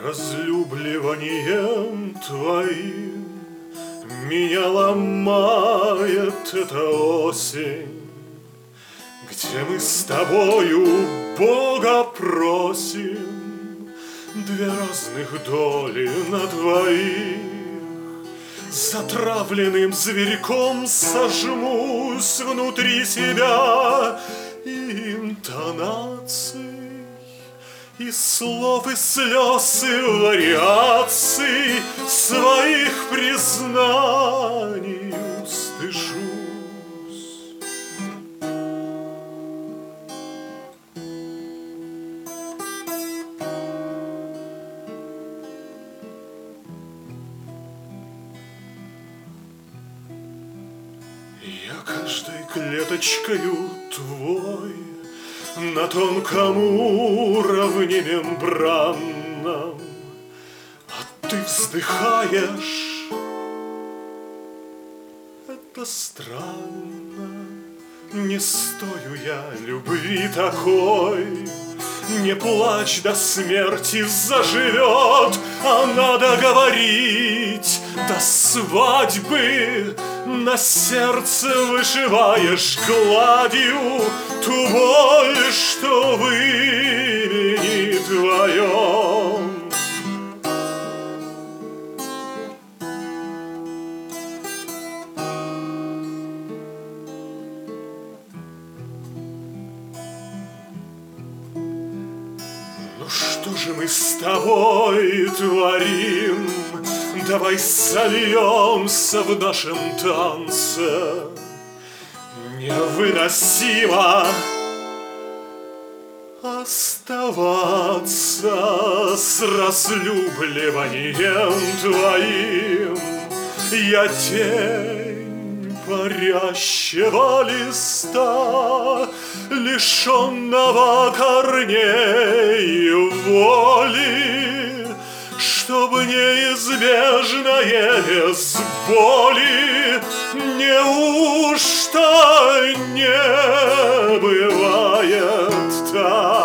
Разлюбливанием твоим меня ломает эта осень, где мы с тобою Бога просим две разных доли на двоих. Затравленным зверьком сожмусь внутри себя и интонаций, и слов, и слез, и вариаций своих признаний устыжусь. Я каждой клеточкою твой, на тонком уровне мембранном, а ты вздыхаешь. Это странно, не стою я любви такой. Не плачь, до смерти заживет, а надо говорить до свадьбы. На сердце вышиваешь гладью ту боль, что в имени твоем. Ну что же мы с тобой творим? Давай сольемся в нашем танце. Невыносимо оставаться с разлюбливанием твоим. Я тень парящего листа, лишенного корней и воли, чтобы неизбежное без боли неужто не бывает так?